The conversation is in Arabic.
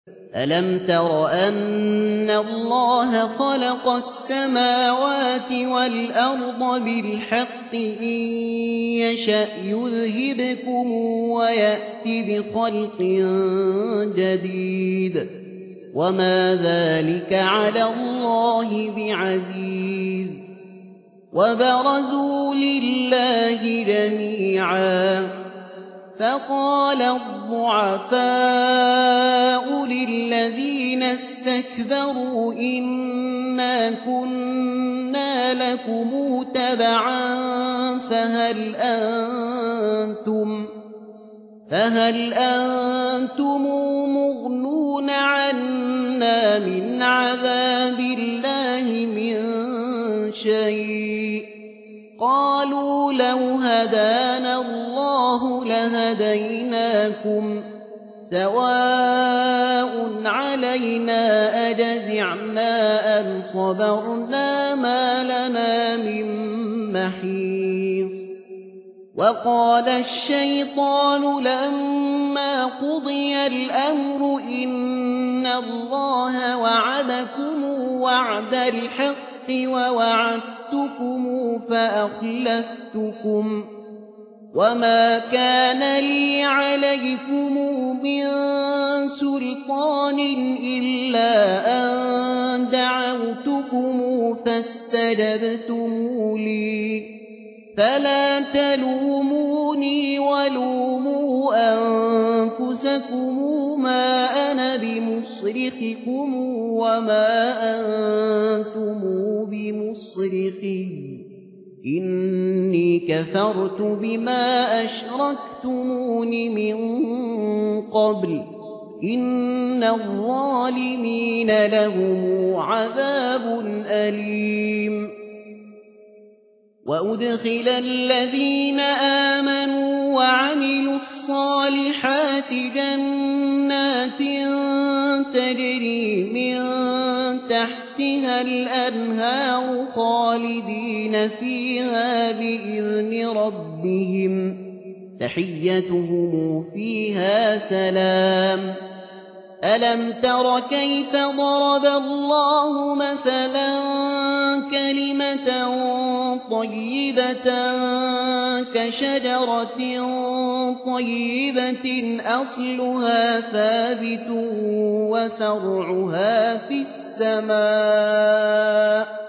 ألم تر أن الله خلق السماوات والأرض بالحق إن يشأ يذهبكم ويأت بخلق جديد وما ذلك على الله بعزيز وبرزوا لله جميعا فقال الضعفاء للذين استكبروا إنا كنا لكم تبعا فهل أنتم مغنون عنا من عذاب الله من شيء قالوا لو هدانا الله لهديناكم سواء علينا أجزعنا أم صبرنا ما لنا من محيص وقال الشيطان لما قضي الأمر إن الله وعدكم وعد الحق ووعدتكم فأخلفتكم وما كان لي عليكم من سلطان إلا أن دعوتكم فاستجبتم لي فلا تلوموني ولوموا أنفسكم ما أنا بمصرخكم وما أنتم بمصرخي إني كفرت بما أشركتمون من قبل إن الظالمين لهم عذاب أليم وأدخل الذين آمنوا وعملوا الصالحات جنات تجري من تحتها الأنهار خالدين فيها بإذن ربهم تحيتهم فيها سلام ألم تر كيف ضرب الله مثلا كلمة طيبة كشجرة طيبة أصلها ثابت وفرعها في السماء